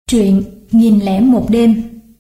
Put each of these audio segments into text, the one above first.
Truyện 1001 đêm.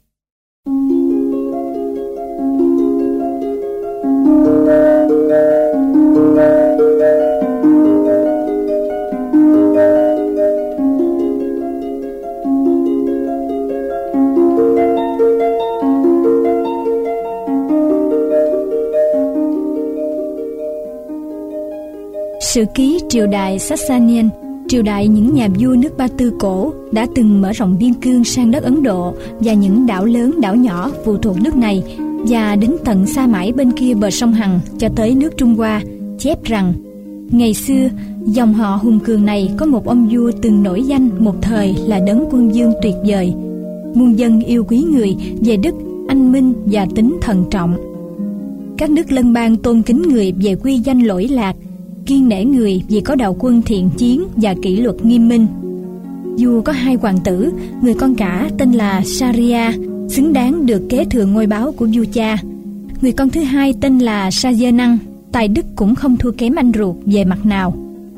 Sử ký triều đại Sasanian, triều đại những nhà vua nước Ba Tư cổ, đã từng mở rộng biên cương sang đất Ấn Độ và những đảo lớn đảo nhỏ phụ thuộc nước này, và đến tận xa mãi bên kia bờ sông Hằng cho tới nước Trung Hoa, chép rằng ngày xưa dòng họ hùng cường này có một ông vua từng nổi danh một thời là đấng quân vương tuyệt vời, muôn dân yêu quý người về đức, anh minh và tính thận trọng. Các nước lân bang tôn kính người về quy danh lỗi lạc, kiêng nể người vì có đạo quân thiện chiến và kỷ luật nghiêm minh. Vua có 2 hoàng tử, người con cả tên là Sharia, xứng đáng được kế thừa ngôi báu của vua cha. Người con thứ hai tên là Shahjahan, tài đức cũng không thua kém anh ruột về mặt nào.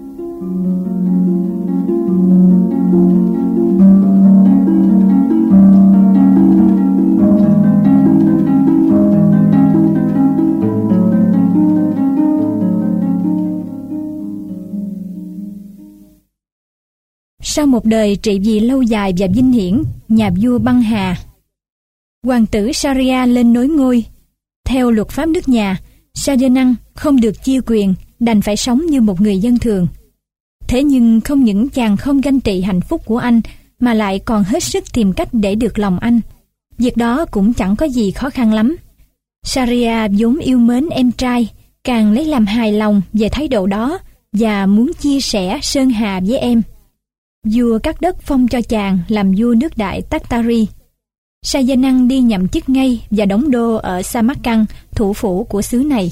Sau một đời trị vì lâu dài và vinh hiển, nhà vua băng hà, hoàng tử Sharia lên nối ngôi. Theo luật pháp nước nhà, Shahjahan không được chia quyền, đành phải sống như một người dân thường. Thế nhưng không những chàng không ganh tị hạnh phúc của anh, mà lại còn hết sức tìm cách để được lòng anh. Việc đó cũng chẳng có gì khó khăn lắm. Sharia vốn yêu mến em trai, càng lấy làm hài lòng về thái độ đó và muốn chia sẻ sơn hà với em. Vua cắt đất phong cho chàng làm vua nước Đại Takhtari. Shahjahan đi nhậm chức ngay và đóng đô ở Samarkand, thủ phủ của xứ này.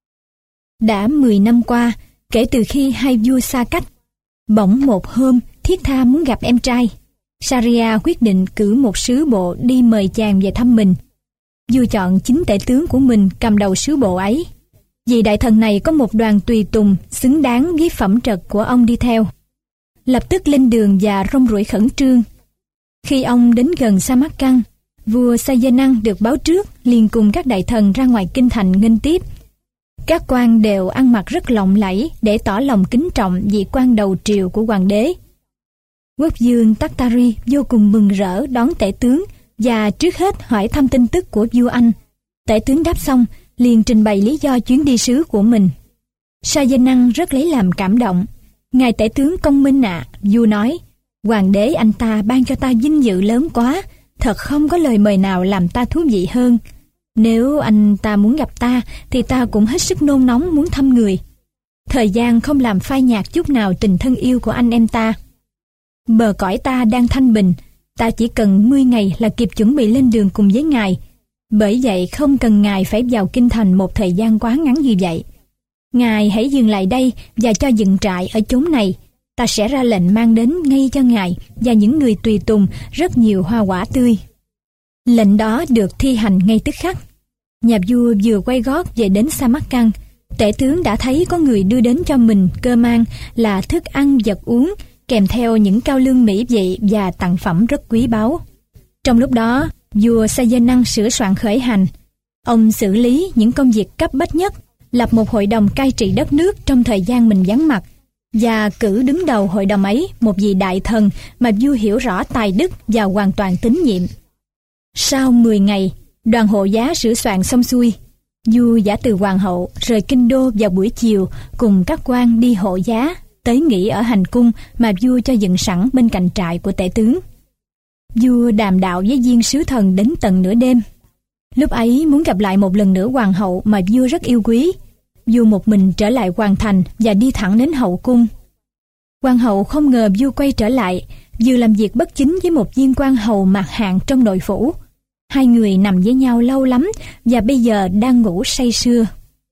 Đã 10 năm qua, kể từ khi hai vua xa cách, bỗng một hôm thiết tha muốn gặp em trai. Sharia quyết định cử một sứ bộ đi mời chàng về thăm mình. Vua chọn chính tể tướng của mình cầm đầu sứ bộ ấy. Vị đại thần này có một đoàn tùy tùng xứng đáng với phẩm trật của ông đi theo. Lập tức lên đường và rong ruổi khẩn trương. Khi ông đến gần Samarkand, vua Shahjahan được báo trước liền cùng các đại thần ra ngoài kinh thành nghênh tiếp. Các quan đều ăn mặc rất lộng lẫy để tỏ lòng kính trọng vị quan đầu triều của hoàng đế. Quốc vương Takhtari vô cùng mừng rỡ đón tể tướng và trước hết hỏi thăm tin tức của vua anh. Tể tướng đáp xong liền trình bày lý do chuyến đi sứ của mình. Shahjahan rất lấy làm cảm động. Ngài tể tướng công minh ạ, vua nói, hoàng đế anh ta ban cho ta vinh dự lớn quá, thật không có lời mời nào làm ta thú vị hơn. Nếu anh ta muốn gặp ta, thì ta cũng hết sức nôn nóng muốn thăm người. Thời gian không làm phai nhạt chút nào tình thân yêu của anh em ta. Bờ cõi ta đang thanh bình, ta chỉ cần 10 ngày là kịp chuẩn bị lên đường cùng với ngài. Bởi vậy không cần ngài phải vào kinh thành một thời gian quá ngắn như vậy. Ngài hãy dừng lại đây và cho dựng trại ở chốn này. Ta sẽ ra lệnh mang đến ngay cho ngài và những người tùy tùng rất nhiều hoa quả tươi. Lệnh đó được thi hành ngay tức khắc. Nhà vua vừa quay gót về đến Samarkand, tể tướng đã thấy có người đưa đến cho mình cơ mang là thức ăn vật uống, kèm theo những cao lương mỹ vị và tặng phẩm rất quý báu. Trong lúc đó, vua Shahjahan sửa soạn khởi hành. Ông xử lý những công việc cấp bách nhất, lập một hội đồng cai trị đất nước trong thời gian mình vắng mặt, và cử đứng đầu hội đồng ấy một vị đại thần mà vua hiểu rõ tài đức và hoàn toàn tín nhiệm. Sau 10 ngày, đoàn hộ giá sửa soạn xong xuôi, vua giả từ hoàng hậu rời kinh đô vào buổi chiều cùng các quan đi hộ giá tới nghỉ ở hành cung mà vua cho dựng sẵn bên cạnh trại của tể tướng. Vua đàm đạo với viên sứ thần đến tận nửa đêm. Lúc ấy muốn gặp lại một lần nữa hoàng hậu mà vua rất yêu quý. Vua một mình trở lại hoàng thành và đi thẳng đến hậu cung. Hoàng hậu không ngờ vua quay trở lại, vừa làm việc bất chính với một viên quan hầu mạc hạng trong nội phủ. Hai người nằm với nhau lâu lắm và bây giờ đang ngủ say sưa.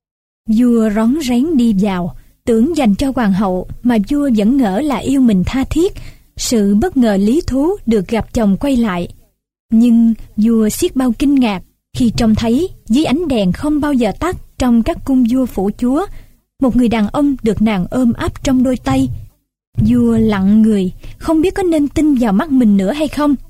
Vua rón rén đi vào, tưởng dành cho hoàng hậu mà vua vẫn ngỡ là yêu mình tha thiết, sự bất ngờ lý thú được gặp chồng quay lại. Nhưng vua xiết bao kinh ngạc khi trông thấy dưới ánh đèn không bao giờ tắt trong các cung vua phủ chúa, một người đàn ông được nàng ôm ấp trong đôi tay. Vua lặng người, không biết có nên tin vào mắt mình nữa hay không.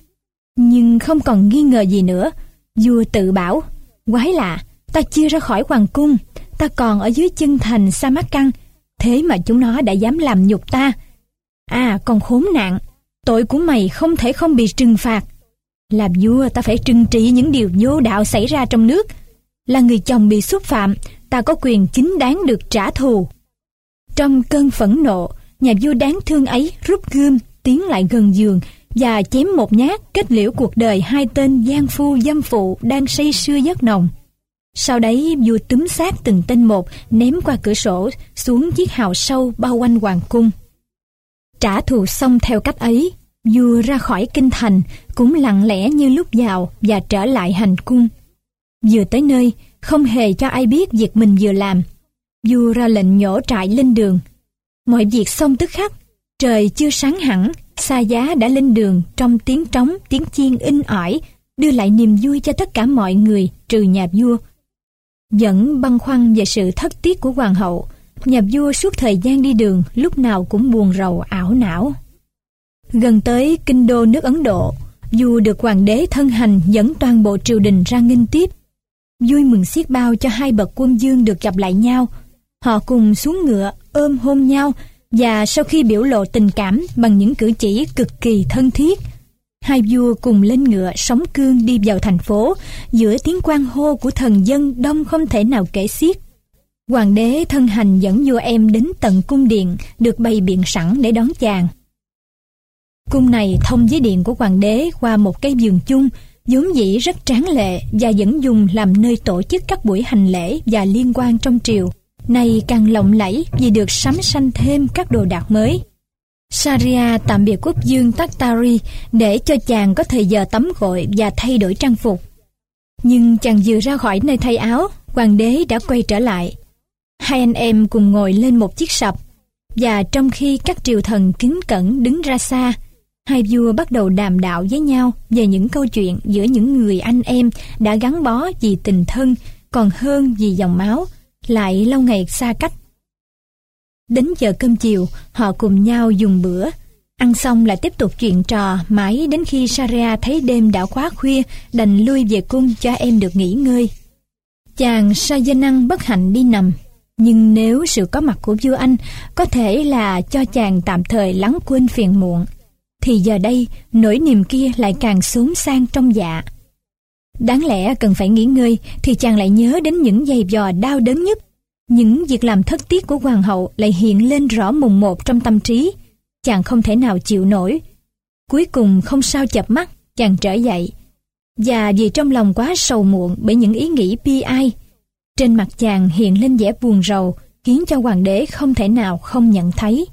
Nhưng không còn nghi ngờ gì nữa, vua tự bảo, quái lạ, ta chưa ra khỏi hoàng cung, ta còn ở dưới chân thành Samarkand, thế mà chúng nó đã dám làm nhục ta. À, còn khốn nạn, tội của mày không thể không bị trừng phạt. Làm vua ta phải trừng trị những điều vô đạo xảy ra trong nước. Là người chồng bị xúc phạm, ta có quyền chính đáng được trả thù. Trong cơn phẫn nộ, nhà vua đáng thương ấy rút gươm tiến lại gần giường và chém một nhát kết liễu cuộc đời hai tên gian phu dâm phụ đang say sưa giấc nồng. Sau đấy vua túm xác từng tên một, ném qua cửa sổ xuống chiếc hào sâu bao quanh hoàng cung. Trả thù xong theo cách ấy, vua ra khỏi kinh thành cũng lặng lẽ như lúc vào và trở lại hành cung. Vừa tới nơi, không hề cho ai biết việc mình vừa làm. Vua ra lệnh nhổ trại lên đường. Mọi việc xong tức khắc, trời chưa sáng hẳn, xa giá đã lên đường trong tiếng trống, tiếng chiên inh ỏi, đưa lại niềm vui cho tất cả mọi người trừ nhà vua. Vẫn băn khoăn về sự thất tiết của hoàng hậu, nhà vua suốt thời gian đi đường lúc nào cũng buồn rầu ảo não. Gần tới kinh đô nước Ấn Độ, vua được hoàng đế thân hành dẫn toàn bộ triều đình ra nghênh tiếp. Vui mừng xiết bao cho hai bậc quân vương được gặp lại nhau. Họ cùng xuống ngựa ôm hôn nhau, và sau khi biểu lộ tình cảm bằng những cử chỉ cực kỳ thân thiết, hai vua cùng lên ngựa sóng cương đi vào thành phố giữa tiếng hoan hô của thần dân đông không thể nào kể xiết. Hoàng đế thân hành dẫn vua em đến tận cung điện được bày biện sẵn để đón chàng. Cung này thông với điện của hoàng đế qua một cái vườn chung, vốn dĩ rất tráng lệ và vẫn dùng làm nơi tổ chức các buổi hành lễ và liên quan trong triều. Nay càng lộng lẫy vì được sắm sanh thêm các đồ đạc mới. Sharia tạm biệt quốc vương Takhtari để cho chàng có thời giờ tắm gội và thay đổi trang phục. Nhưng chàng vừa ra khỏi nơi thay áo, hoàng đế đã quay trở lại. Hai anh em cùng ngồi lên một chiếc sập, và trong khi các triều thần kính cẩn đứng ra xa, hai vua bắt đầu đàm đạo với nhau về những câu chuyện giữa những người anh em đã gắn bó vì tình thân, còn hơn vì dòng máu, lại lâu ngày xa cách. Đến giờ cơm chiều, họ cùng nhau dùng bữa. Ăn xong lại tiếp tục chuyện trò mãi đến khi Sharia thấy đêm đã quá khuya, đành lui về cung cho em được nghỉ ngơi. Chàng Sajanang bất hạnh đi nằm, nhưng nếu sự có mặt của vua Anh có thể là cho chàng tạm thời lắng quên phiền muộn, thì giờ đây nỗi niềm kia lại càng xốn sang trong dạ. Đáng lẽ cần phải nghỉ ngơi thì chàng lại nhớ đến những giày vò đau đớn nhất. Những việc làm thất tiết của hoàng hậu lại hiện lên rõ mồn một trong tâm trí. Chàng không thể nào chịu nổi. Cuối cùng không sao chợp mắt, chàng trở dậy. Và vì trong lòng quá sầu muộn bởi những ý nghĩ bi ai, trên mặt chàng hiện lên vẻ buồn rầu, khiến cho hoàng đế không thể nào không nhận thấy.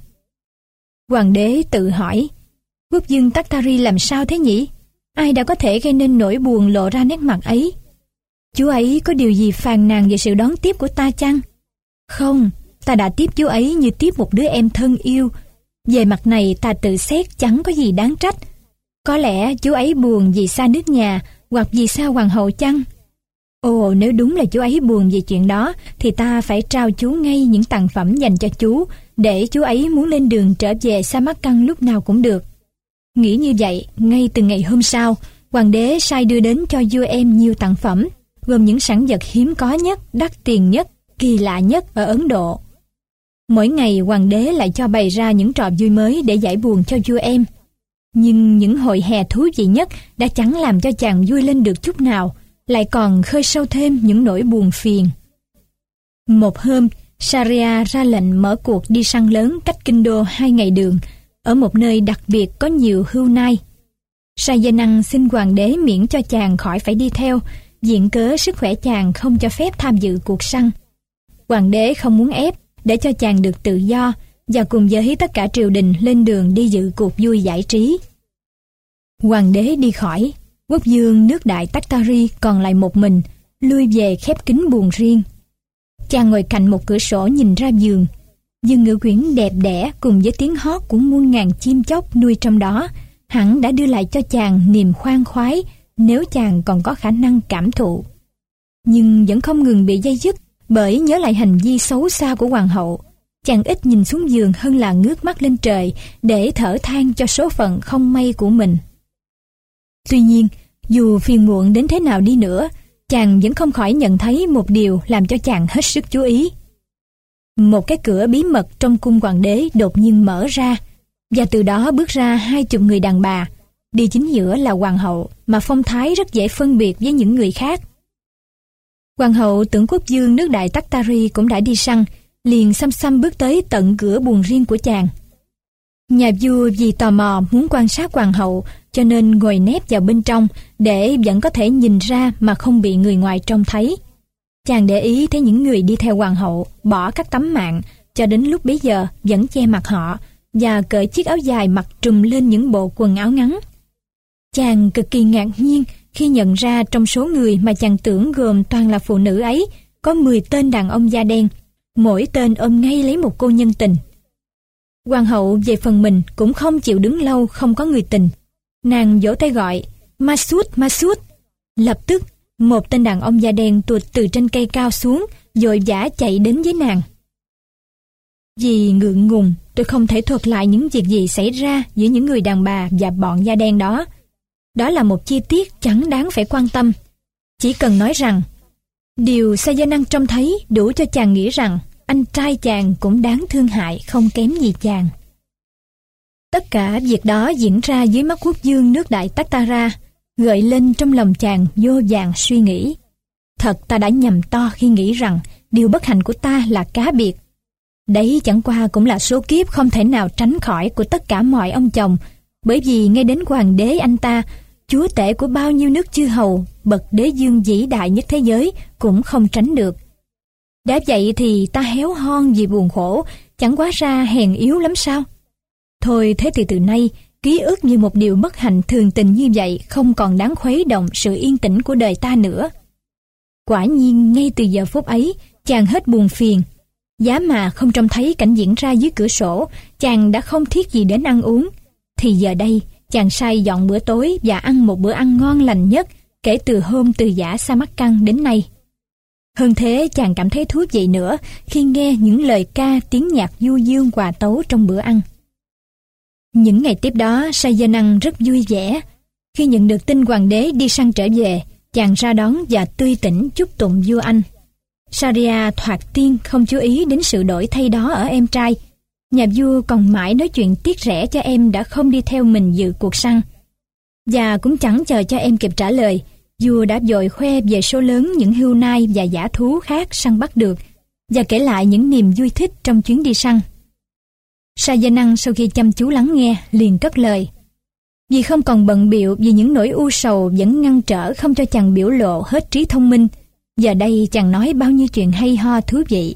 Hoàng đế tự hỏi, quốc vương Takhtari làm sao thế nhỉ? Ai đã có thể gây nên nỗi buồn lộ ra nét mặt ấy? Chú ấy có điều gì phàn nàn về sự đón tiếp của ta chăng? Không, ta đã tiếp chú ấy như tiếp một đứa em thân yêu. Về mặt này ta tự xét chẳng có gì đáng trách. Có lẽ chú ấy buồn vì xa nước nhà hoặc vì xa hoàng hậu chăng? Ồ, nếu đúng là chú ấy buồn vì chuyện đó thì ta phải trao chú ngay những tặng phẩm dành cho chú, để chú ấy muốn lên đường trở về Samarkand lúc nào cũng được. Nghĩ như vậy, ngay từ ngày hôm sau, hoàng đế sai đưa đến cho vua em nhiều tặng phẩm, gồm những sản vật hiếm có nhất, đắt tiền nhất, kỳ lạ nhất ở Ấn Độ. Mỗi ngày hoàng đế lại cho bày ra những trò vui mới để giải buồn cho vua em. Nhưng những hội hè thú vị nhất đã chẳng làm cho chàng vui lên được chút nào, lại còn khơi sâu thêm những nỗi buồn phiền. Một hôm, Sharia ra lệnh mở cuộc đi săn lớn cách kinh đô 2 ngày đường, ở một nơi đặc biệt có nhiều hươu nai. Sajanang xin hoàng đế miễn cho chàng khỏi phải đi theo, viện cớ sức khỏe chàng không cho phép tham dự cuộc săn. Hoàng đế không muốn ép, để cho chàng được tự do, và cùng với tất cả triều đình lên đường đi dự cuộc vui giải trí. Hoàng đế đi khỏi, quốc vương nước Đại Takhtari còn lại một mình, lui về khép kín buồng riêng. Chàng ngồi cạnh một cửa sổ nhìn ra vườn. Vườn ngự quyển đẹp đẽ cùng với tiếng hót của muôn ngàn chim chóc nuôi trong đó hẳn đã đưa lại cho chàng niềm khoan khoái, nếu chàng còn có khả năng cảm thụ. Nhưng vẫn không ngừng bị day dứt bởi nhớ lại hành vi xấu xa của hoàng hậu. Chàng ít nhìn xuống giường hơn là ngước mắt lên trời để thở than cho số phận không may của mình. Tuy nhiên, dù phiền muộn đến thế nào đi nữa, chàng vẫn không khỏi nhận thấy một điều làm cho chàng hết sức chú ý. Một cái cửa bí mật trong cung hoàng đế đột nhiên mở ra, và từ đó bước ra 20 người đàn bà. Đi chính giữa là hoàng hậu, mà phong thái rất dễ phân biệt với những người khác. Hoàng hậu tưởng quốc vương nước Đại Tartary cũng đã đi săn, liền xăm xăm bước tới tận cửa buồng riêng của chàng. Nhà vua vì tò mò muốn quan sát hoàng hậu, cho nên ngồi nép vào bên trong để vẫn có thể nhìn ra mà không bị người ngoài trông thấy. Chàng để ý thấy những người đi theo hoàng hậu bỏ các tấm mạn cho đến lúc bấy giờ vẫn che mặt họ và cởi chiếc áo dài mặc trùm lên những bộ quần áo ngắn. Chàng cực kỳ ngạc nhiên khi nhận ra trong số người mà chàng tưởng gồm toàn là phụ nữ ấy, có 10 tên đàn ông da đen, mỗi tên ôm ngay lấy một cô nhân tình. Hoàng hậu về phần mình cũng không chịu đứng lâu không có người tình. Nàng vỗ tay gọi, Masud, Masud. Lập tức, một tên đàn ông da đen tuột từ trên cây cao xuống, vội vã chạy đến với nàng. Vì ngượng ngùng, tôi không thể thuật lại những việc gì xảy ra giữa những người đàn bà và bọn da đen đó. Đó là một chi tiết chẳng đáng phải quan tâm. Chỉ cần nói rằng, điều Sajanang trông thấy đủ cho chàng nghĩ rằng anh trai chàng cũng đáng thương hại không kém gì chàng. Tất cả việc đó diễn ra dưới mắt quốc vương nước Đại Taktara, gợi lên trong lòng chàng vô vàn suy nghĩ. Thật ta đã nhầm to khi nghĩ rằng điều bất hạnh của ta là cá biệt. Đấy chẳng qua cũng là số kiếp không thể nào tránh khỏi của tất cả mọi ông chồng, bởi vì ngay đến hoàng đế anh ta, chúa tể của bao nhiêu nước chư hầu, bậc đế vương vĩ đại nhất thế giới cũng không tránh được. Đã vậy thì ta héo hon vì buồn khổ, chẳng quá ra hèn yếu lắm sao? Thôi thế thì từ nay, ký ức như một điều bất hạnh thường tình như vậy không còn đáng khuấy động sự yên tĩnh của đời ta nữa. Quả nhiên ngay từ giờ phút ấy, chàng hết buồn phiền. Giá mà không trông thấy cảnh diễn ra dưới cửa sổ, chàng đã không thiết gì đến ăn uống. Thì giờ đây, chàng sai dọn bữa tối và ăn một bữa ăn ngon lành nhất kể từ hôm từ giã Samarkand đến nay. Hơn thế, chàng cảm thấy thú vị nữa khi nghe những lời ca tiếng nhạc du dương hòa tấu trong bữa ăn. Những ngày tiếp đó, Sajanang rất vui vẻ. Khi nhận được tin hoàng đế đi săn trở về, chàng ra đón và tươi tỉnh chúc tụng vua Anh. Sharia thoạt tiên không chú ý đến sự đổi thay đó ở em trai. Nhà vua còn mãi nói chuyện tiếc rẻ cho em đã không đi theo mình dự cuộc săn. Và cũng chẳng chờ cho em kịp trả lời, vua đã vội khoe về số lớn những hươu nai và dã thú khác săn bắt được, và kể lại những niềm vui thích trong chuyến đi săn. Sajanang sau khi chăm chú lắng nghe liền cất lời. Vì không còn bận bịu vì những nỗi u sầu vẫn ngăn trở không cho chàng biểu lộ hết trí thông minh, giờ đây chàng nói bao nhiêu chuyện hay ho thú vị.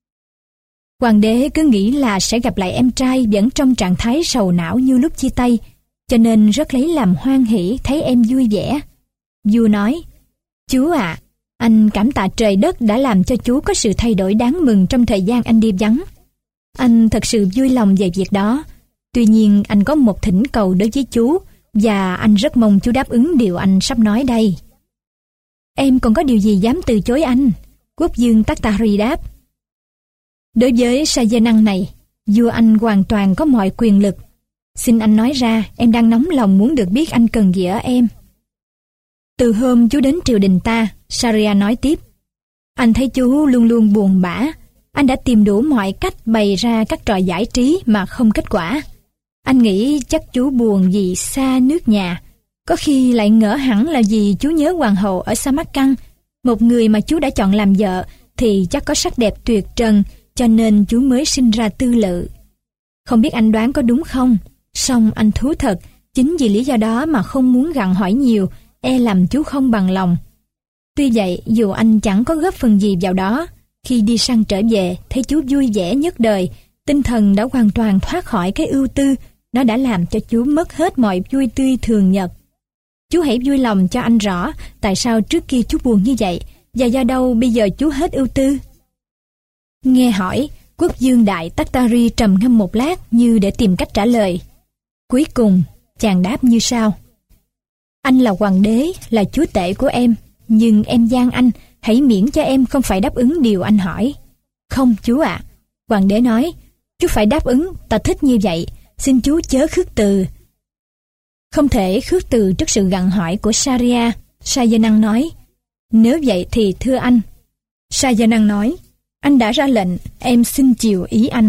Hoàng đế cứ nghĩ là sẽ gặp lại em trai vẫn trong trạng thái sầu não như lúc chia tay, cho nên rất lấy làm hoan hỉ thấy em vui vẻ. Vua nói, chú ạ, anh cảm tạ trời đất đã làm cho chú có sự thay đổi đáng mừng trong thời gian anh đi vắng. Anh thật sự vui lòng về việc đó. Tuy nhiên anh có một thỉnh cầu đối với chú, và anh rất mong chú đáp ứng điều anh sắp nói đây. Em còn có điều gì dám từ chối anh? Quốc vương Taktari đáp. Đối với Sajanang này, vua Anh hoàn toàn có mọi quyền lực. Xin anh nói ra, em đang nóng lòng muốn được biết anh cần gì ở em. Từ hôm chú đến triều đình ta, Sharia nói tiếp, anh thấy chú luôn luôn buồn bã. Anh đã tìm đủ mọi cách bày ra các trò giải trí mà không kết quả. Anh nghĩ chắc chú buồn vì xa nước nhà. Có khi lại ngỡ hẳn là vì chú nhớ hoàng hậu ở Samarkand, một người mà chú đã chọn làm vợ thì chắc có sắc đẹp tuyệt trần, cho nên chú mới sinh ra tư lự. Không biết anh đoán có đúng không? Song anh thú thật, chính vì lý do đó mà không muốn gặng hỏi nhiều, e làm chú không bằng lòng. Tuy vậy, dù anh chẳng có góp phần gì vào đó, khi đi săn trở về, thấy chú vui vẻ nhất đời, tinh thần đã hoàn toàn thoát khỏi cái ưu tư, nó đã làm cho chú mất hết mọi vui tươi thường nhật. Chú hãy vui lòng cho anh rõ tại sao trước kia chú buồn như vậy, và do đâu bây giờ chú hết ưu tư. Nghe hỏi, quốc vương Đại Taktari trầm ngâm một lát như để tìm cách trả lời. Cuối cùng, chàng đáp như sau. Anh là hoàng đế, là chúa tể của em, nhưng em van anh, hãy miễn cho em không phải đáp ứng điều anh hỏi. Không chú ạ, hoàng đế nói, chú phải đáp ứng, ta thích như vậy, xin chú chớ khước từ. Không thể khước từ trước sự gặng hỏi của Sharia. Sajanang nói, nếu vậy thì thưa anh. Sajanang nói, anh đã ra lệnh, em xin chiều ý anh.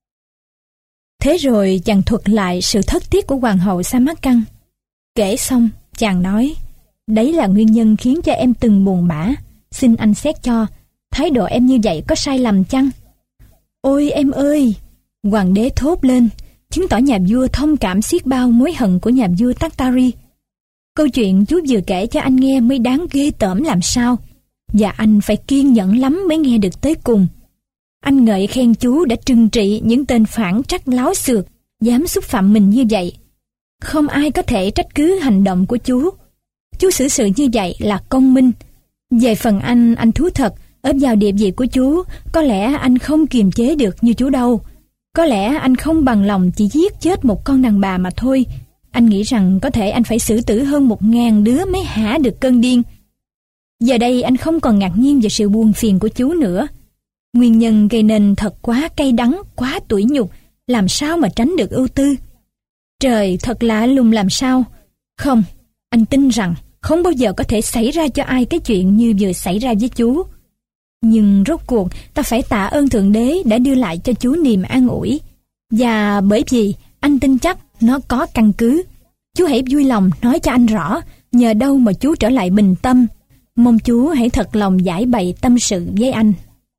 Thế rồi chàng thuật lại sự thất tiếc của hoàng hậu Samarkand. Kể xong, chàng nói, đấy là nguyên nhân khiến cho em từng buồn bã. Xin anh xét cho, thái độ em như vậy có sai lầm chăng? Ôi em ơi! Hoàng đế thốt lên, chứng tỏ nhà vua thông cảm xiết bao mối hận của nhà vua Takhtari. Câu chuyện chú vừa kể cho anh nghe mới đáng ghê tởm làm sao, và anh phải kiên nhẫn lắm mới nghe được tới cùng. Anh ngợi khen chú đã trừng trị những tên phản trắc láo xược, dám xúc phạm mình như vậy. Không ai có thể trách cứ hành động của chú. Chú xử sự như vậy là công minh. Về phần anh thú thật, ở vào địa vị của chú, có lẽ anh không kiềm chế được như chú đâu. Có lẽ anh không bằng lòng chỉ giết chết một con đàn bà mà thôi. Anh nghĩ rằng có thể anh phải xử tử hơn 1000 đứa mới hả được cơn điên. Giờ đây anh không còn ngạc nhiên về sự buồn phiền của chú nữa. Nguyên nhân gây nên thật quá cay đắng, quá tủi nhục, làm sao mà tránh được ưu tư. Trời thật lạ lùng làm sao. Không, anh tin rằng không bao giờ có thể xảy ra cho ai cái chuyện như vừa xảy ra với chú. Nhưng rốt cuộc ta phải tạ ơn Thượng Đế đã đưa lại cho chú niềm an ủi. Và bởi vì anh tin chắc nó có căn cứ. Chú hãy vui lòng nói cho anh rõ nhờ đâu mà chú trở lại bình tâm. Mong chú hãy thật lòng giải bày tâm sự với anh.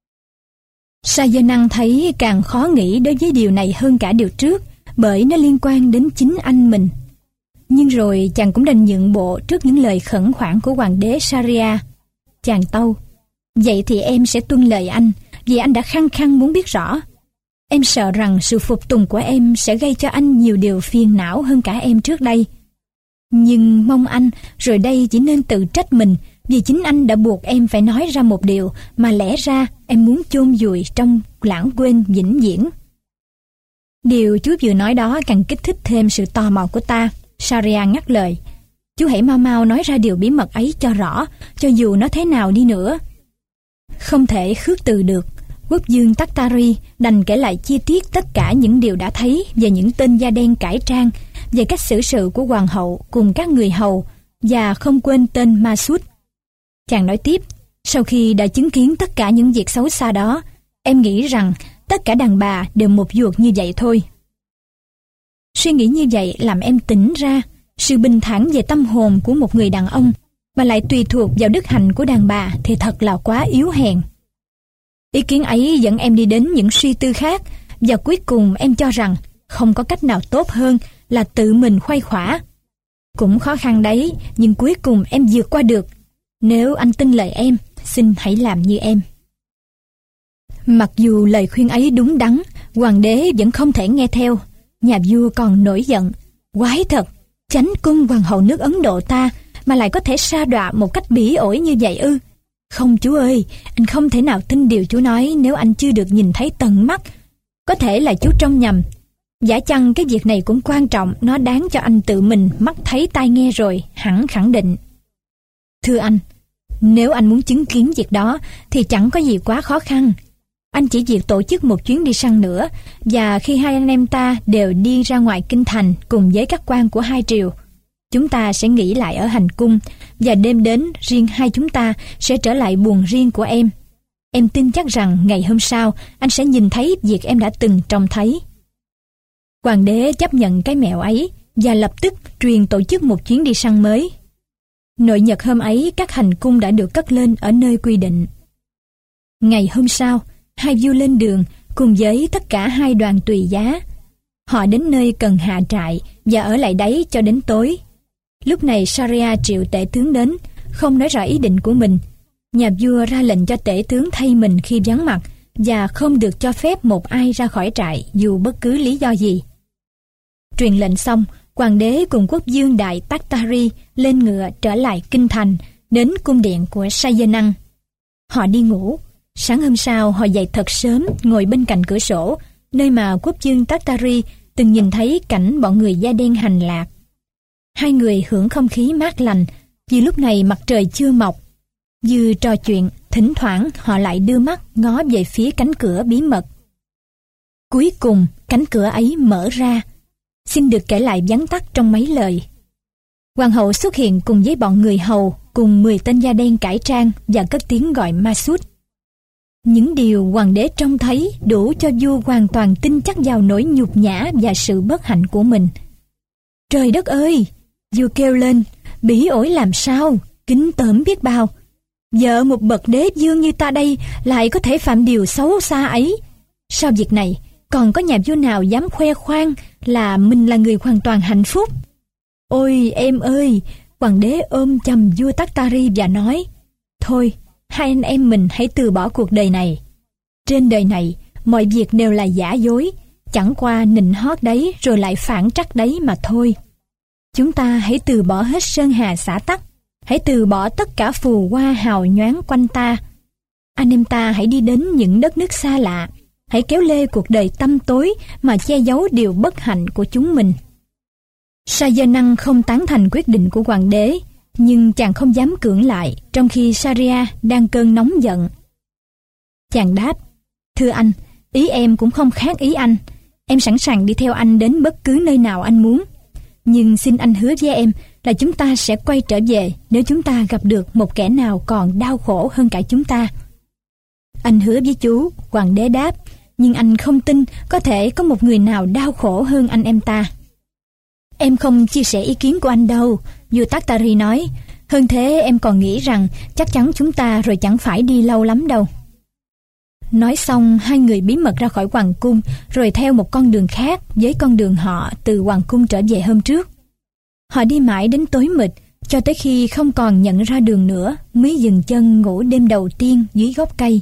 Sajanang thấy càng khó nghĩ đối với điều này hơn cả điều trước, bởi nó liên quan đến chính anh mình. Nhưng rồi chàng cũng đành nhượng bộ trước những lời khẩn khoản của hoàng đế Sharia. Chàng tâu, vậy thì em sẽ tuân lời anh, vì anh đã khăng khăng muốn biết rõ. Em sợ rằng sự phục tùng của em sẽ gây cho anh nhiều điều phiền não hơn cả em trước đây. Nhưng mong anh rồi đây chỉ nên tự trách mình, vì chính anh đã buộc em phải nói ra một điều mà lẽ ra em muốn chôn vùi trong lãng quên vĩnh viễn. Điều chú vừa nói đó càng kích thích thêm sự tò mò của ta. Sharia ngắt lời, chú hãy mau mau nói ra điều bí mật ấy cho rõ, cho dù nó thế nào đi nữa. Không thể khước từ được, quốc vương Takhtari đành kể lại chi tiết tất cả những điều đã thấy về những tên da đen cải trang, về cách xử sự của hoàng hậu cùng các người hầu, và không quên tên Masud. Chàng nói tiếp, sau khi đã chứng kiến tất cả những việc xấu xa đó, em nghĩ rằng tất cả đàn bà đều một ruột như vậy thôi. Suy nghĩ như vậy làm em tỉnh ra, sự bình thản về tâm hồn của một người đàn ông mà lại tùy thuộc vào đức hạnh của đàn bà thì thật là quá yếu hèn. Ý kiến ấy dẫn em đi đến những suy tư khác, và cuối cùng em cho rằng không có cách nào tốt hơn là tự mình khuây khỏa. Cũng khó khăn đấy, nhưng cuối cùng em vượt qua được. Nếu anh tin lời em, xin hãy làm như em. Mặc dù lời khuyên ấy đúng đắn, hoàng đế vẫn không thể nghe theo. Nhà vua còn nổi giận. Quái thật, chánh cung hoàng hậu nước Ấn Độ ta mà lại có thể sa đọa một cách bỉ ổi như vậy ư? Không chú ơi, anh không thể nào tin điều chú nói nếu anh chưa được nhìn thấy tận mắt. Có thể là chú trông nhầm. Giả chăng cái việc này cũng quan trọng, nó đáng cho anh tự mình mắt thấy tai nghe rồi, hẳn khẳng định. Thưa anh, nếu anh muốn chứng kiến việc đó thì chẳng có gì quá khó khăn. Anh chỉ việc tổ chức một chuyến đi săn nữa, và khi hai anh em ta đều đi ra ngoài kinh thành cùng với các quan của hai triều, chúng ta sẽ nghỉ lại ở hành cung, và đêm đến riêng hai chúng ta sẽ trở lại buồng riêng của em. Em tin chắc rằng ngày hôm sau anh sẽ nhìn thấy việc em đã từng trông thấy. Hoàng đế chấp nhận cái mẹo ấy và lập tức truyền tổ chức một chuyến đi săn mới. Nội nhật hôm ấy, các hành cung đã được cất lên ở nơi quy định. Ngày hôm sau, hai vua lên đường cùng với tất cả hai đoàn tùy giá. Họ đến nơi cần hạ trại và ở lại đấy cho đến tối. Lúc này Sharia triệu tể tướng đến, không nói rõ ý định của mình. Nhà vua ra lệnh cho tể tướng thay mình khi vắng mặt và không được cho phép một ai ra khỏi trại dù bất cứ lý do gì. Truyền lệnh xong, hoàng đế cùng quốc vương đại Takhtari lên ngựa trở lại kinh thành, đến cung điện của Sajanang. Họ đi ngủ. Sáng hôm sau họ dậy thật sớm, ngồi bên cạnh cửa sổ, nơi mà quốc vương Takhtari từng nhìn thấy cảnh bọn người da đen hành lạc. Hai người hưởng không khí mát lành, vì lúc này mặt trời chưa mọc. Vừa trò chuyện, thỉnh thoảng họ lại đưa mắt ngó về phía cánh cửa bí mật. Cuối cùng, cánh cửa ấy mở ra. Xin được kể lại vắn tắt trong mấy lời. Hoàng hậu xuất hiện cùng với bọn người hầu, cùng 10 tên da đen cải trang và cất tiếng gọi Masud. Những điều hoàng đế trông thấy đủ cho vua hoàn toàn tin chắc vào nỗi nhục nhã và sự bất hạnh của mình. Trời đất ơi! Vua kêu lên, bỉ ổi làm sao, kính tởm biết bao. Vợ một bậc đế vương như ta đây lại có thể phạm điều xấu xa ấy. Sau việc này, còn có nhà vua nào dám khoe khoang là mình là người hoàn toàn hạnh phúc? Ôi em ơi! Hoàng đế ôm chầm vua Takhtari và nói, thôi, hai anh em mình hãy từ bỏ cuộc đời này. Trên đời này, mọi việc đều là giả dối, chẳng qua nịnh hót đấy rồi lại phản trắc đấy mà thôi. Chúng ta hãy từ bỏ hết sơn hà xã tắc, hãy từ bỏ tất cả phù hoa hào nhoáng quanh ta. Anh em ta hãy đi đến những đất nước xa lạ, hãy kéo lê cuộc đời tăm tối mà che giấu điều bất hạnh của chúng mình. Shah không tán thành quyết định của hoàng đế, nhưng chàng không dám cưỡng lại trong khi Shahryar đang cơn nóng giận. Chàng đáp, thưa anh, ý em cũng không khác ý anh. Em sẵn sàng đi theo anh đến bất cứ nơi nào anh muốn. Nhưng xin anh hứa với em là chúng ta sẽ quay trở về nếu chúng ta gặp được một kẻ nào còn đau khổ hơn cả chúng ta. Anh hứa với chú, hoàng đế đáp, nhưng anh không tin có thể có một người nào đau khổ hơn anh em ta. Em không chia sẻ ý kiến của anh đâu, vua Takhtari nói. Hơn thế em còn nghĩ rằng chắc chắn chúng ta rồi chẳng phải đi lâu lắm đâu. Nói xong, hai người bí mật ra khỏi hoàng cung, rồi theo một con đường khác với con đường họ từ hoàng cung trở về hôm trước. Họ đi mãi đến tối mịt, cho tới khi không còn nhận ra đường nữa mới dừng chân ngủ đêm đầu tiên dưới gốc cây.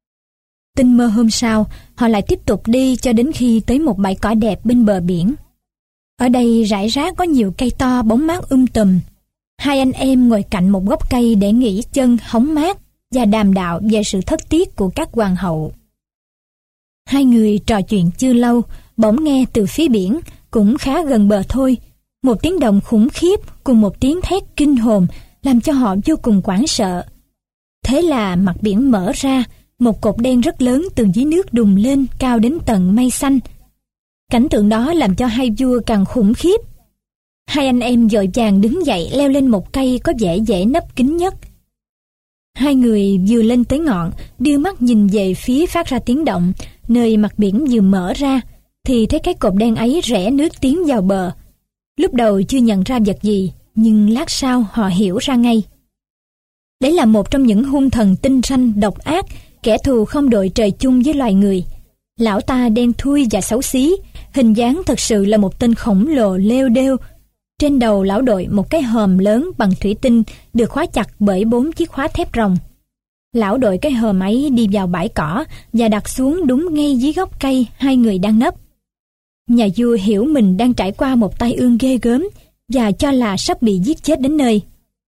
Tinh mơ hôm sau, họ lại tiếp tục đi cho đến khi tới một bãi cỏ đẹp bên bờ biển. Ở đây rải rác có nhiều cây to bóng mát tùm. Hai anh em ngồi cạnh một gốc cây để nghỉ chân hóng mát và đàm đạo về sự thất tiếc của các hoàng hậu. Hai người trò chuyện chưa lâu, bỗng nghe từ phía biển, cũng khá gần bờ thôi, một tiếng động khủng khiếp cùng một tiếng thét kinh hồn làm cho họ vô cùng hoảng sợ. Thế là mặt biển mở ra, một cột đen rất lớn từ dưới nước đùng lên cao đến tận mây xanh. Cảnh tượng đó làm cho hai vua càng khủng khiếp. Hai anh em vội vàng đứng dậy leo lên một cây có vẻ dễ nấp kín nhất. Hai người vừa lên tới ngọn, đưa mắt nhìn về phía phát ra tiếng động, nơi mặt biển vừa mở ra, thì thấy cái cột đen ấy rẽ nước tiến vào bờ. Lúc đầu chưa nhận ra vật gì, nhưng lát sau họ hiểu ra ngay. Đấy là một trong những hung thần tinh ranh độc ác, kẻ thù không đội trời chung với loài người. Lão ta đen thui và xấu xí, hình dáng thật sự là một tên khổng lồ lêu đêu. Trên đầu lão đội một cái hòm lớn bằng thủy tinh được khóa chặt bởi 4 chiếc khóa thép rồng. Lão đội cái hòm ấy đi vào bãi cỏ và đặt xuống đúng ngay dưới gốc cây hai người đang nấp. Nhà vua hiểu mình đang trải qua một tai ương ghê gớm và cho là sắp bị giết chết đến nơi.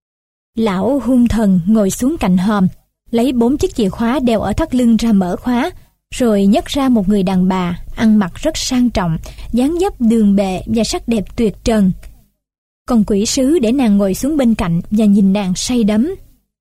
Lão hung thần ngồi xuống cạnh hòm, lấy 4 chiếc chìa khóa đeo ở thắt lưng ra mở khóa, rồi nhấc ra một người đàn bà ăn mặc rất sang trọng, dáng dấp đường bệ và sắc đẹp tuyệt trần. Còn quỷ sứ để nàng ngồi xuống bên cạnh và nhìn nàng say đắm.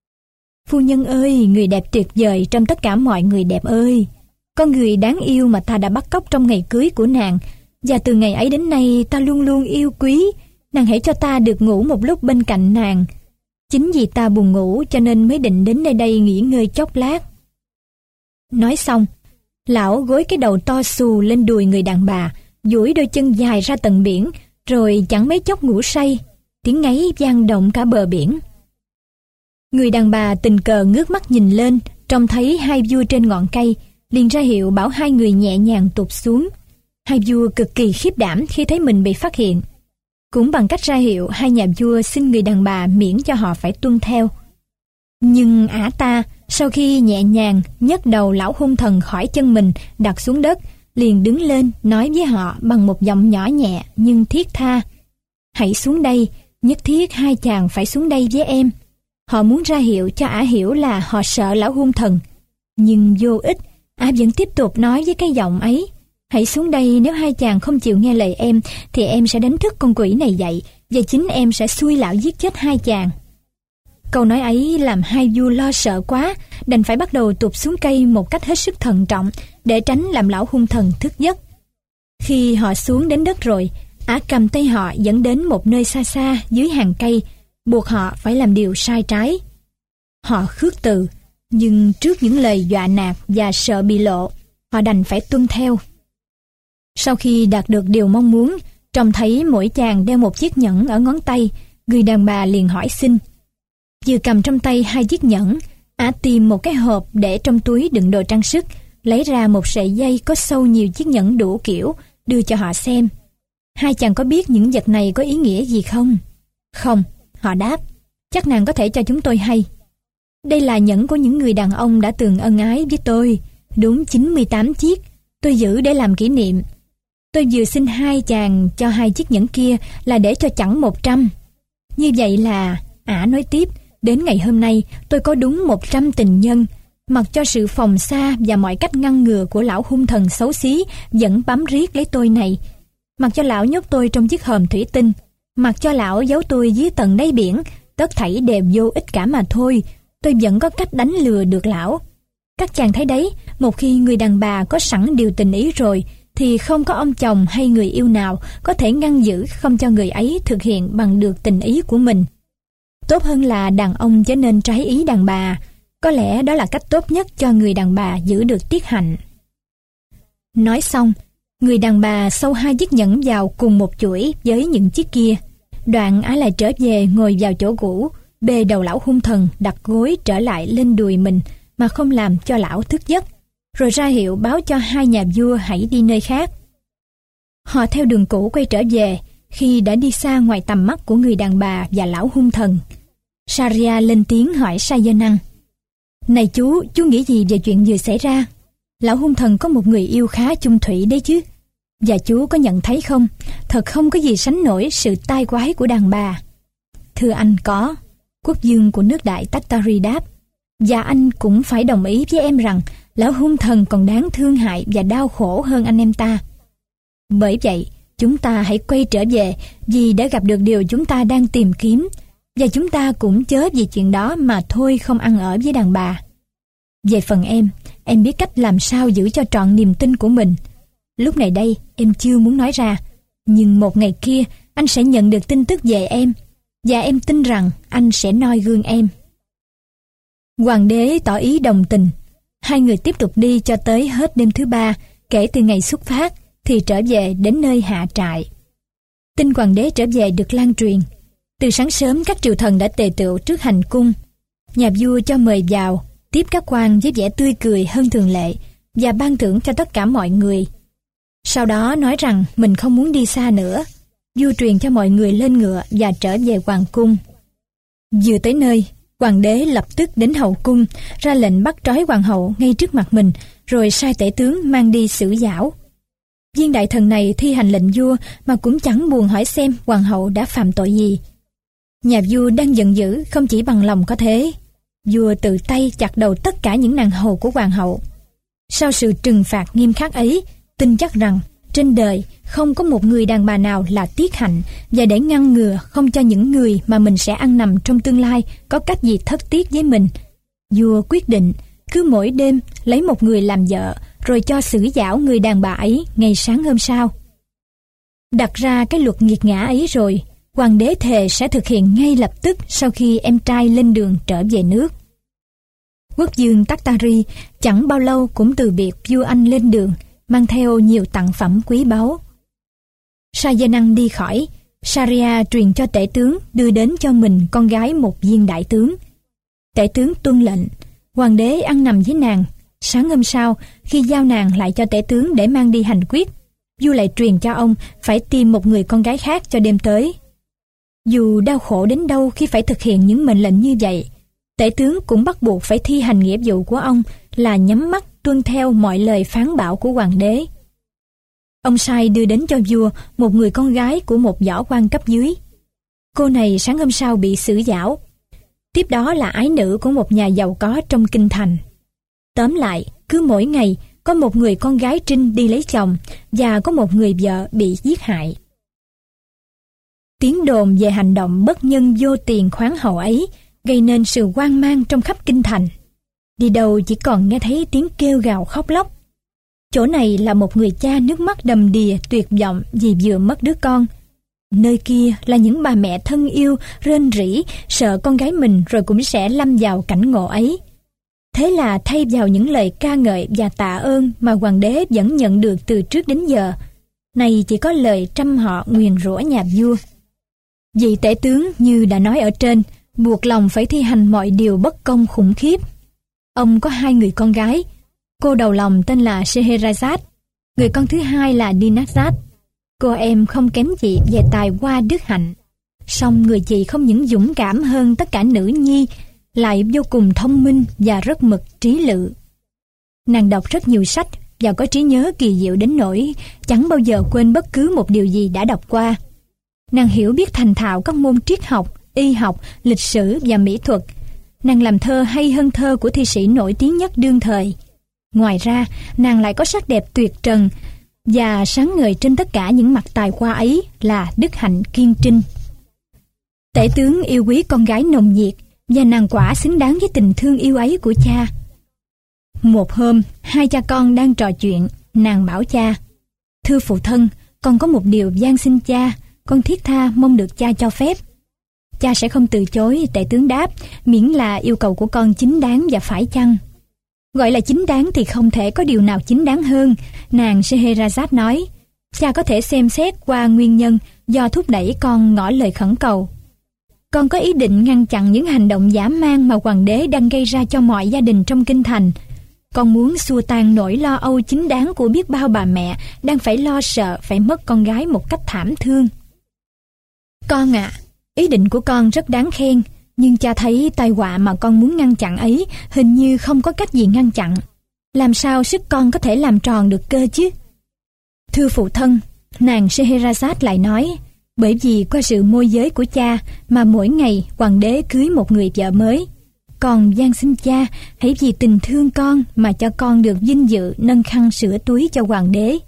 Phu nhân ơi, người đẹp tuyệt vời trong tất cả mọi người đẹp ơi, con người đáng yêu mà ta đã bắt cóc trong ngày cưới của nàng, và từ ngày ấy đến nay ta luôn luôn yêu quý. Nàng hãy cho ta được ngủ một lúc bên cạnh nàng. Chính vì ta buồn ngủ cho nên mới định đến nơi đây nghỉ ngơi chốc lát. Nói xong, lão gối cái đầu to xù lên đùi người đàn bà, duỗi đôi chân dài ra tận biển, rồi chẳng mấy chốc ngủ say. Tiếng ngáy vang động cả bờ biển. Người đàn bà tình cờ ngước mắt nhìn lên, trông thấy hai vua trên ngọn cây, liền ra hiệu bảo hai người nhẹ nhàng tụt xuống. Hai vua cực kỳ khiếp đảm khi thấy mình bị phát hiện. Cũng bằng cách ra hiệu, hai nhà vua xin người đàn bà miễn cho họ phải tuân theo. Nhưng ả ta, sau khi nhẹ nhàng nhấc đầu lão hung thần khỏi chân mình đặt xuống đất, liền đứng lên nói với họ bằng một giọng nhỏ nhẹ nhưng thiết tha: hãy xuống đây, nhất thiết hai chàng phải xuống đây với em. Họ muốn ra hiệu cho ả hiểu là họ sợ lão hung thần, nhưng vô ích. Ả vẫn tiếp tục nói với cái giọng ấy: hãy xuống đây, nếu hai chàng không chịu nghe lời em thì em sẽ đánh thức con quỷ này dậy, và chính em sẽ xui lão giết chết hai chàng. Câu nói ấy làm hai vua lo sợ quá, đành phải bắt đầu tụt xuống cây một cách hết sức thận trọng để tránh làm lão hung thần thức giấc. Khi họ xuống đến đất rồi, Ả cầm tay họ dẫn đến một nơi xa xa dưới hàng cây, buộc họ phải làm điều sai trái. Họ khước từ, nhưng trước những lời dọa nạt và sợ bị lộ, họ đành phải tuân theo. Sau khi đạt được điều mong muốn, trông thấy mỗi chàng đeo một chiếc nhẫn ở ngón tay, người đàn bà liền hỏi xin. Vừa cầm trong tay 2 chiếc nhẫn, Ả tìm một cái hộp để trong túi đựng đồ trang sức, lấy ra một sợi dây có sâu nhiều chiếc nhẫn đủ kiểu, đưa cho họ xem. Hai chàng có biết những vật này có ý nghĩa gì không? Không, họ đáp. Chắc nàng có thể cho chúng tôi hay. Đây là nhẫn của những người đàn ông đã từng ân ái với tôi. Đúng 98 chiếc. Tôi giữ để làm kỷ niệm. Tôi vừa xin 2 chàng cho 2 chiếc nhẫn kia là để cho chẳng 100. Như vậy là, Ả nói tiếp, đến ngày hôm nay tôi có đúng 100 tình nhân. Mặc cho sự phòng xa và mọi cách ngăn ngừa của lão hung thần xấu xí vẫn bám riết lấy tôi này. Mặc cho lão nhốt tôi trong chiếc hòm thủy tinh, mặc cho lão giấu tôi dưới tận đáy biển, tất thảy đều vô ích cả mà thôi. Tôi vẫn có cách đánh lừa được lão. Các chàng thấy đấy, một khi người đàn bà có sẵn điều tình ý rồi, thì không có ông chồng hay người yêu nào có thể ngăn giữ không cho người ấy thực hiện bằng được tình ý của mình. Tốt hơn là đàn ông trở nên trái ý đàn bà. Có lẽ đó là cách tốt nhất cho người đàn bà giữ được tiết hạnh. Nói xong, người đàn bà xâu 2 chiếc nhẫn vào cùng một chuỗi với những chiếc kia. Đoạn Ả lại trở về ngồi vào chỗ cũ, bê đầu lão hung thần đặt gối trở lại lên đùi mình mà không làm cho lão thức giấc, rồi ra hiệu báo cho 2 nhà vua hãy đi nơi khác. Họ theo đường cũ quay trở về khi đã đi xa ngoài tầm mắt của người đàn bà và lão hung thần. Saria lên tiếng hỏi Sa-gia-năng. Này chú nghĩ gì về chuyện vừa xảy ra? Lão hung thần có một người yêu khá chung thủy đấy chứ. Và chú có nhận thấy không, thật không có gì sánh nổi sự tai quái của đàn bà. Thưa anh có, quốc vương của nước Đại Tartary đáp. Và anh cũng phải đồng ý với em rằng lão hung thần còn đáng thương hại và đau khổ hơn anh em ta. Bởi vậy, chúng ta hãy quay trở về vì đã gặp được điều chúng ta đang tìm kiếm, và chúng ta cũng chớ vì chuyện đó mà thôi không ăn ở với đàn bà. Về phần em biết cách làm sao giữ cho trọn niềm tin của mình. Lúc này đây, em chưa muốn nói ra, nhưng một ngày kia anh sẽ nhận được tin tức về em, và em tin rằng anh sẽ noi gương em. Hoàng đế tỏ ý đồng tình. 2 người tiếp tục đi cho tới hết đêm thứ 3 kể từ ngày xuất phát, thì trở về đến nơi hạ trại. Tin hoàng đế trở về được lan truyền. Từ sáng sớm các triều thần đã tề tựu trước hành cung. Nhà vua cho mời vào, tiếp các quan với vẻ tươi cười hơn thường lệ và ban thưởng cho tất cả mọi người. Sau đó nói rằng mình không muốn đi xa nữa. Vua truyền cho mọi người lên ngựa và trở về hoàng cung. Vừa tới nơi, hoàng đế lập tức đến hậu cung, ra lệnh bắt trói hoàng hậu ngay trước mặt mình, rồi sai tể tướng mang đi xử giảo. Viên đại thần này thi hành lệnh vua mà cũng chẳng buồn hỏi xem hoàng hậu đã phạm tội gì. Nhà vua đang giận dữ không chỉ bằng lòng có thế. Vua tự tay chặt đầu tất cả những nàng hầu của hoàng hậu. Sau sự trừng phạt nghiêm khắc ấy, tin chắc rằng trên đời không có một người đàn bà nào là tiết hạnh, và để ngăn ngừa không cho những người mà mình sẽ ăn nằm trong tương lai có cách gì thất tiết với mình, vua quyết định cứ mỗi đêm lấy một người làm vợ, rồi cho xử giảo người đàn bà ấy ngày sáng hôm sau. Đặt ra cái luật nghiệt ngã ấy rồi, hoàng đế thề sẽ thực hiện ngay lập tức sau khi em trai lên đường trở về nước. Quốc vương Tartary chẳng bao lâu cũng từ biệt vua Anh lên đường, mang theo nhiều tặng phẩm quý báu. Sa-gia-năng đi khỏi, Saria truyền cho tể tướng đưa đến cho mình con gái một viên đại tướng. Tể tướng tuân lệnh, hoàng đế ăn nằm với nàng. Sáng hôm sau, khi giao nàng lại cho tể tướng để mang đi hành quyết, vua lại truyền cho ông phải tìm một người con gái khác cho đêm tới. Dù đau khổ đến đâu khi phải thực hiện những mệnh lệnh như vậy, tể tướng cũng bắt buộc phải thi hành nghĩa vụ của ông là nhắm mắt tuân theo mọi lời phán bảo của hoàng đế. Ông sai đưa đến cho vua một người con gái của một võ quan cấp dưới. Cô này sáng hôm sau bị xử giảo. Tiếp đó là ái nữ của một nhà giàu có trong kinh thành. Tóm lại, cứ mỗi ngày có một người con gái trinh đi lấy chồng và có một người vợ bị giết hại. Tiếng đồn về hành động bất nhân vô tiền khoáng hậu ấy gây nên sự hoang mang trong khắp kinh thành. Đi đâu chỉ còn nghe thấy tiếng kêu gào khóc lóc. Chỗ này là một người cha nước mắt đầm đìa tuyệt vọng vì vừa mất đứa con, Nơi kia là những bà mẹ thân yêu, rên rỉ, sợ con gái mình rồi cũng sẽ lâm vào cảnh ngộ ấy. Thế là thay vào những lời ca ngợi và tạ ơn mà hoàng đế vẫn nhận được từ trước đến giờ, nay chỉ có lời trăm họ nguyền rủa nhà vua. Vị tể tướng như đã nói ở trên, buộc lòng phải thi hành mọi điều bất công khủng khiếp. Ông có 2 người con gái, cô đầu lòng tên là Scheherazade, người con thứ hai là Dinarzade. Cô em không kém chị về tài hoa đức hạnh, song người chị không những dũng cảm hơn tất cả nữ nhi, lại vô cùng thông minh và rất mực trí lự. Nàng đọc rất nhiều sách và có trí nhớ kỳ diệu đến nỗi chẳng bao giờ quên bất cứ một điều gì đã đọc qua. Nàng hiểu biết thành thạo các môn triết học, y học, lịch sử và mỹ thuật. Nàng làm thơ hay hơn thơ của thi sĩ nổi tiếng nhất đương thời. Ngoài ra, nàng lại có sắc đẹp tuyệt trần, và sáng ngời trên tất cả những mặt tài hoa ấy là đức hạnh kiên trinh. Tể tướng yêu quý con gái nồng nhiệt, và nàng quả xứng đáng với tình thương yêu ấy của cha. Một hôm, 2 cha con đang trò chuyện, nàng bảo cha: "Thưa phụ thân, con có một điều van xin cha, con thiết tha mong được cha cho phép." "Cha sẽ không từ chối," tể tướng đáp, "miễn là yêu cầu của con chính đáng và phải chăng." "Gọi là chính đáng thì không thể có điều nào chính đáng hơn," nàng Scheherazade nói. "Cha có thể xem xét qua nguyên nhân do thúc đẩy con ngỏ lời khẩn cầu. Con có ý định ngăn chặn những hành động dã man mà hoàng đế đang gây ra cho mọi gia đình trong kinh thành. Con muốn xua tan nỗi lo âu chính đáng của biết bao bà mẹ đang phải lo sợ phải mất con gái một cách thảm thương." "Con ạ, ý định của con rất đáng khen, nhưng cha thấy tai họa mà con muốn ngăn chặn ấy hình như không có cách gì ngăn chặn. Làm sao sức con có thể làm tròn được cơ chứ?" "Thưa phụ thân," nàng Scheherazade lại nói, "bởi vì qua sự môi giới của cha mà mỗi ngày hoàng đế cưới một người vợ mới. Con van xin cha hãy vì tình thương con mà cho con được vinh dự nâng khăn sửa túi cho hoàng đế."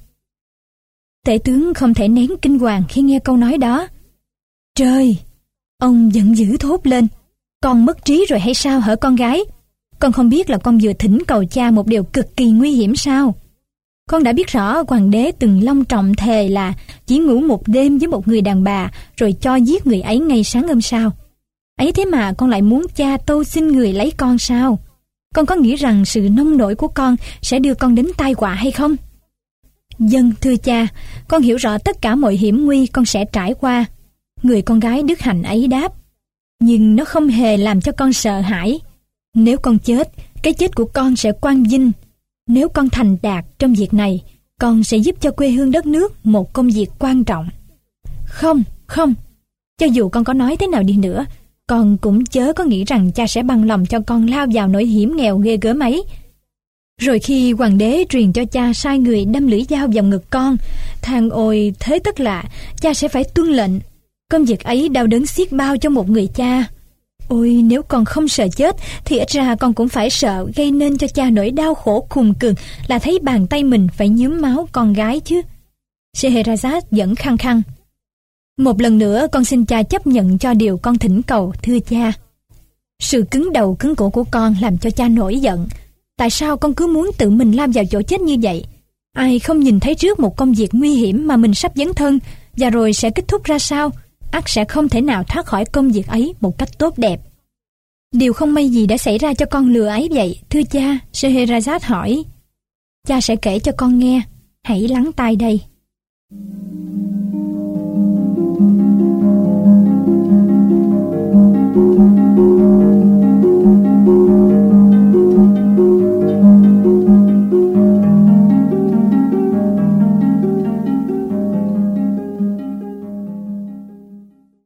Tể tướng không thể nén kinh hoàng khi nghe câu nói đó. "Trời!" ông giận dữ thốt lên, "con mất trí rồi hay sao hả con gái? Con không biết là con vừa thỉnh cầu cha một điều cực kỳ nguy hiểm sao? Con đã biết rõ hoàng đế từng long trọng thề là chỉ ngủ một đêm với một người đàn bà rồi cho giết người ấy ngay sáng hôm sau. Ấy thế mà con lại muốn cha tâu xin người lấy con sao? Con có nghĩ rằng sự nông nổi của con sẽ đưa con đến tai họa hay không?" "Vâng, thưa cha, con hiểu rõ tất cả mọi hiểm nguy con sẽ trải qua," người con gái đức hạnh ấy đáp. "Nhưng nó không hề làm cho con sợ hãi. Nếu con chết, cái chết của con sẽ quang vinh. Nếu con thành đạt trong việc này, con sẽ giúp cho quê hương đất nước một công việc quan trọng." Không, cho dù con có nói thế nào đi nữa, con cũng chớ có nghĩ rằng cha sẽ bằng lòng cho con lao vào nỗi hiểm nghèo ghê gớm ấy. Rồi khi hoàng đế truyền cho cha sai người đâm lưỡi dao vào ngực con, than ôi thế tức là cha sẽ phải tuân lệnh. Công việc ấy đau đớn xiết bao cho một người cha. Ôi nếu con không sợ chết thì ít ra con cũng phải sợ gây nên cho cha nỗi đau khổ khùng cường là thấy bàn tay mình phải nhuốm máu con gái chứ." Scheherazade vẫn khăng khăng: "Một lần nữa con xin cha chấp nhận cho điều con thỉnh cầu, thưa cha." Sự cứng đầu cứng cổ của con làm cho cha nổi giận. Tại sao con cứ muốn tự mình lao vào chỗ chết như vậy? Ai không nhìn thấy trước một công việc nguy hiểm mà mình sắp dấn thân và rồi sẽ kết thúc ra sao? Ắt sẽ không thể nào thoát khỏi công việc ấy một cách tốt đẹp. "Điều không may gì đã xảy ra cho con lừa ấy vậy, thưa cha?" Scheherazade hỏi. "Cha sẽ kể cho con nghe, hãy lắng tai đây."